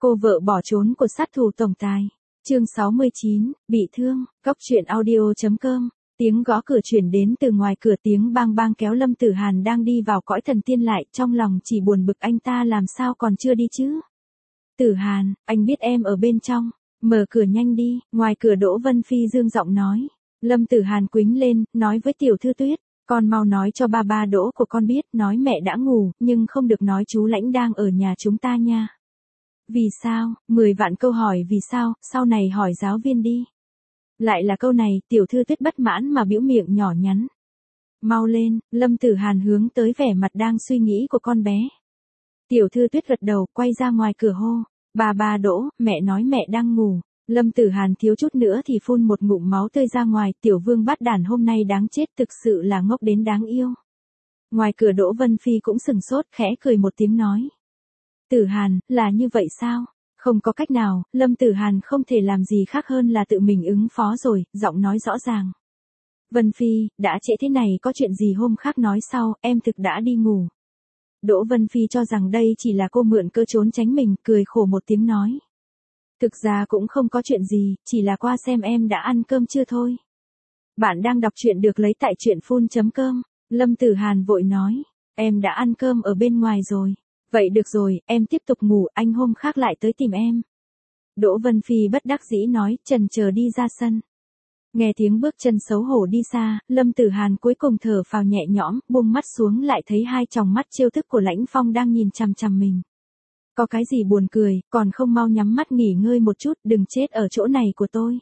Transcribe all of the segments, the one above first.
Cô vợ bỏ trốn của sát thủ tổng tài. Chương 69, bị thương. Cốc truyện audio.com. Tiếng gõ cửa truyền đến từ ngoài cửa, tiếng bang bang kéo Lâm Tử Hàn đang đi vào cõi thần tiên lại, trong lòng chỉ buồn bực anh ta làm sao còn chưa đi chứ. Tử Hàn, anh biết em ở bên trong, mở cửa nhanh đi. Ngoài cửa Đỗ Vân Phi dương giọng nói. Lâm Tử Hàn quĩnh lên, nói với Tiểu Thư Tuyết, con mau nói cho ba Đỗ của con biết, nói mẹ đã ngủ, nhưng không được nói chú Lãnh đang ở nhà chúng ta nha. Vì sao? 10 vạn câu hỏi vì sao, sau này hỏi giáo viên đi. Lại là câu này, Tiểu Thư Tuyết bất mãn mà bĩu miệng nhỏ nhắn. Mau lên, Lâm Tử Hàn hướng tới vẻ mặt đang suy nghĩ của con bé. Tiểu Thư Tuyết gật đầu, quay ra ngoài cửa hô. Ba Đỗ, mẹ nói mẹ đang ngủ. Lâm Tử Hàn thiếu chút nữa thì phun một ngụm máu tươi ra ngoài, tiểu vương bát đàn hôm nay đáng chết, thực sự là ngốc đến đáng yêu. Ngoài cửa Đỗ Vân Phi cũng sừng sốt, khẽ cười một tiếng nói. Tử Hàn, là như vậy sao? Không có cách nào, Lâm Tử Hàn không thể làm gì khác hơn là tự mình ứng phó rồi, giọng nói rõ ràng. Vân Phi, đã trễ thế này có chuyện gì hôm khác nói sau, em thực đã đi ngủ. Đỗ Vân Phi cho rằng đây chỉ là cô mượn cơ trốn tránh mình, cười khổ một tiếng nói. Thực ra cũng không có chuyện gì, chỉ là qua xem em đã ăn cơm chưa thôi. Bạn đang đọc truyện được lấy tại truyện.com. Lâm Tử Hàn vội nói, em đã ăn cơm ở bên ngoài rồi. Vậy được rồi, em tiếp tục ngủ, anh hôm khác lại tới tìm em. Đỗ Vân Phi bất đắc dĩ nói, chần chờ đi ra sân. Nghe tiếng bước chân xấu hổ đi xa, Lâm Tử Hàn cuối cùng thở phào nhẹ nhõm, buông mắt xuống lại thấy hai tròng mắt trêu tức của Lãnh Phong đang nhìn chằm chằm mình. Có cái gì buồn cười, còn không mau nhắm mắt nghỉ ngơi một chút, đừng chết ở chỗ này của tôi.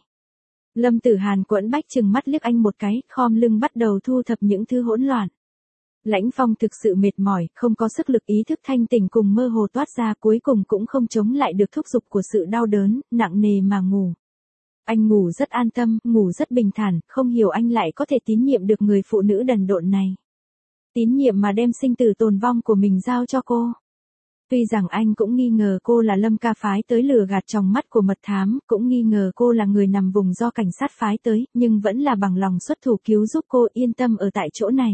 Lâm Tử Hàn quẫn bách chừng mắt liếc anh một cái, khom lưng bắt đầu thu thập những thứ hỗn loạn. Lãnh Phong thực sự mệt mỏi, không có sức lực, ý thức thanh tỉnh cùng mơ hồ toát ra, cuối cùng cũng không chống lại được thúc giục của sự đau đớn, nặng nề mà ngủ. Anh ngủ rất an tâm, ngủ rất bình thản, không hiểu anh lại có thể tín nhiệm được người phụ nữ đần độn này. Tín nhiệm mà đem sinh tử tồn vong của mình giao cho cô. Tuy rằng anh cũng nghi ngờ cô là Lâm Ca phái tới lừa gạt trong mắt của mật thám, cũng nghi ngờ cô là người nằm vùng do cảnh sát phái tới, nhưng vẫn là bằng lòng xuất thủ cứu giúp cô yên tâm ở tại chỗ này.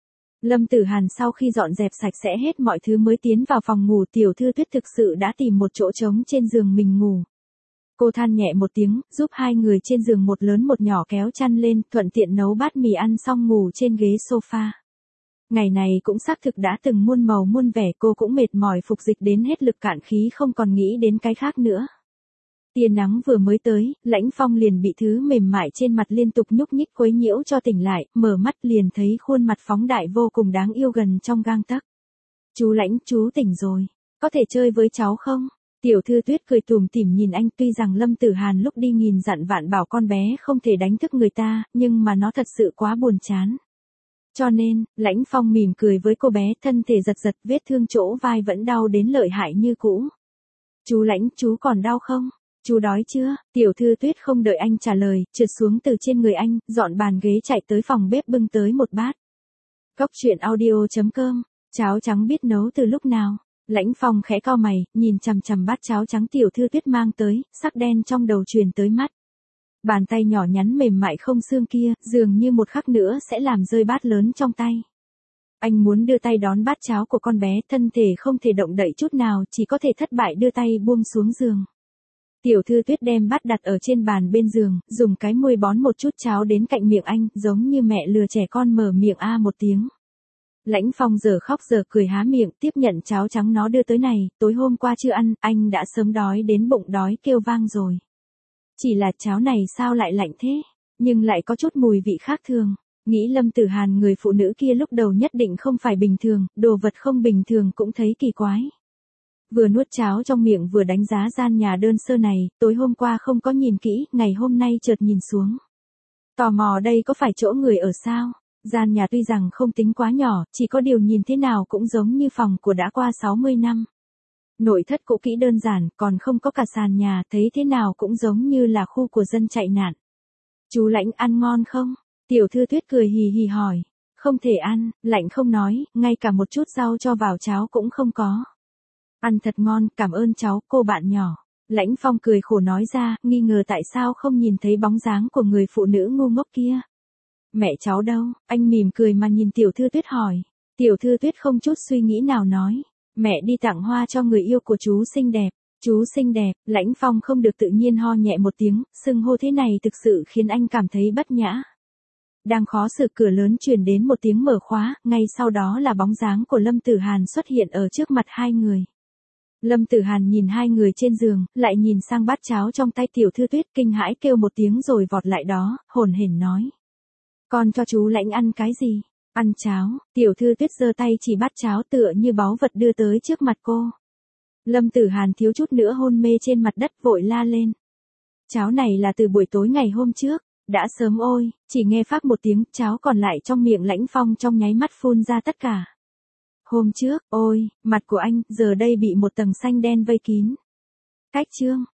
Lâm Tử Hàn sau khi dọn dẹp sạch sẽ hết mọi thứ mới tiến vào phòng ngủ, Tiểu Thư Tuyết thực sự đã tìm một chỗ trống trên giường mình ngủ. Cô than nhẹ một tiếng, giúp hai người trên giường một lớn một nhỏ kéo chăn lên, thuận tiện nấu bát mì ăn xong ngủ trên ghế sofa. Ngày này cũng xác thực đã từng muôn màu muôn vẻ, cô cũng mệt mỏi phục dịch đến hết lực cạn khí, không còn nghĩ đến cái khác nữa. Tia nắng vừa mới tới, Lãnh Phong liền bị thứ mềm mại trên mặt liên tục nhúc nhích quấy nhiễu cho tỉnh lại, mở mắt liền thấy khuôn mặt phóng đại vô cùng đáng yêu gần trong gang tấc. Chú Lãnh, chú tỉnh rồi, có thể chơi với cháu không? Tiểu Thư Tuyết cười tủm tỉm nhìn anh, tuy rằng Lâm Tử Hàn lúc đi nghìn dặn vạn bảo con bé không thể đánh thức người ta, nhưng mà nó thật sự quá buồn chán. Cho nên, Lãnh Phong mỉm cười với cô bé, thân thể giật giật, vết thương chỗ vai vẫn đau đến lợi hại như cũ. Chú Lãnh, chú còn đau không? Chú đói chưa? Tiểu Thư Tuyết không đợi anh trả lời, trượt xuống từ trên người anh, dọn bàn ghế chạy tới phòng bếp bưng tới một bát. Cốc truyện audio.com. Cháo trắng biết nấu từ lúc nào? Lãnh Phong khẽ cau mày, nhìn chằm chằm bát cháo trắng Tiểu Thư Tuyết mang tới, sắc đen trong đầu truyền tới mắt. Bàn tay nhỏ nhắn mềm mại không xương kia, dường như một khắc nữa sẽ làm rơi bát lớn trong tay. Anh muốn đưa tay đón bát cháo của con bé, thân thể không thể động đậy chút nào, chỉ có thể thất bại đưa tay buông xuống giường. Tiểu Thư Tuyết đem bát đặt ở trên bàn bên giường, dùng cái môi bón một chút cháo đến cạnh miệng anh, giống như mẹ lừa trẻ con mở miệng a một tiếng. Lãnh Phong giờ khóc giờ cười há miệng, tiếp nhận cháo trắng nó đưa tới này, tối hôm qua chưa ăn, anh đã sớm đói đến bụng đói kêu vang rồi. Chỉ là cháo này sao lại lạnh thế, nhưng lại có chút mùi vị khác thường. Nghĩ Lâm Tử Hàn người phụ nữ kia lúc đầu nhất định không phải bình thường, đồ vật không bình thường cũng thấy kỳ quái. Vừa nuốt cháo trong miệng vừa đánh giá gian nhà đơn sơ này, tối hôm qua không có nhìn kỹ, ngày hôm nay chợt nhìn xuống. Tò mò đây có phải chỗ người ở sao? Gian nhà tuy rằng không tính quá nhỏ, chỉ có điều nhìn thế nào cũng giống như phòng của đã qua 60 năm. Nội thất cũ kỹ đơn giản, còn không có cả sàn nhà, thấy thế nào cũng giống như là khu của dân chạy nạn. Chú Lãnh ăn ngon không? Tiểu Thư Tuyết cười hì hì hỏi. Không thể ăn, Lãnh không nói, ngay cả một chút rau cho vào cháo cũng không có. Ăn thật ngon, cảm ơn cháu, cô bạn nhỏ. Lãnh Phong cười khổ nói ra, nghi ngờ tại sao không nhìn thấy bóng dáng của người phụ nữ ngu ngốc kia. Mẹ cháu đâu? Anh mỉm cười mà nhìn Tiểu Thư Tuyết hỏi. Tiểu Thư Tuyết không chút suy nghĩ nào nói. Mẹ đi tặng hoa cho người yêu của chú xinh đẹp. Chú xinh đẹp, Lãnh Phong không được tự nhiên ho nhẹ một tiếng, xưng hô thế này thực sự khiến anh cảm thấy bất nhã. Đang khó xử, cửa lớn truyền đến một tiếng mở khóa, ngay sau đó là bóng dáng của Lâm Tử Hàn xuất hiện ở trước mặt hai người. Lâm Tử Hàn nhìn hai người trên giường, lại nhìn sang bát cháo trong tay Tiểu Thư Tuyết, kinh hãi kêu một tiếng rồi vọt lại đó, hồn hển nói. Con cho chú Lãnh ăn cái gì? Ăn cháo. Tiểu Thư Tuyết giơ tay chỉ bát cháo tựa như báu vật đưa tới trước mặt cô. Lâm Tử Hàn thiếu chút nữa hôn mê trên mặt đất, vội la lên. Cháo này là từ buổi tối ngày hôm trước, đã sớm ôi, chỉ nghe phác một tiếng, cháo còn lại trong miệng Lãnh Phong trong nháy mắt phun ra tất cả. Hôm trước, ôi, mặt của anh, giờ đây bị một tầng xanh đen vây kín. Cách chương.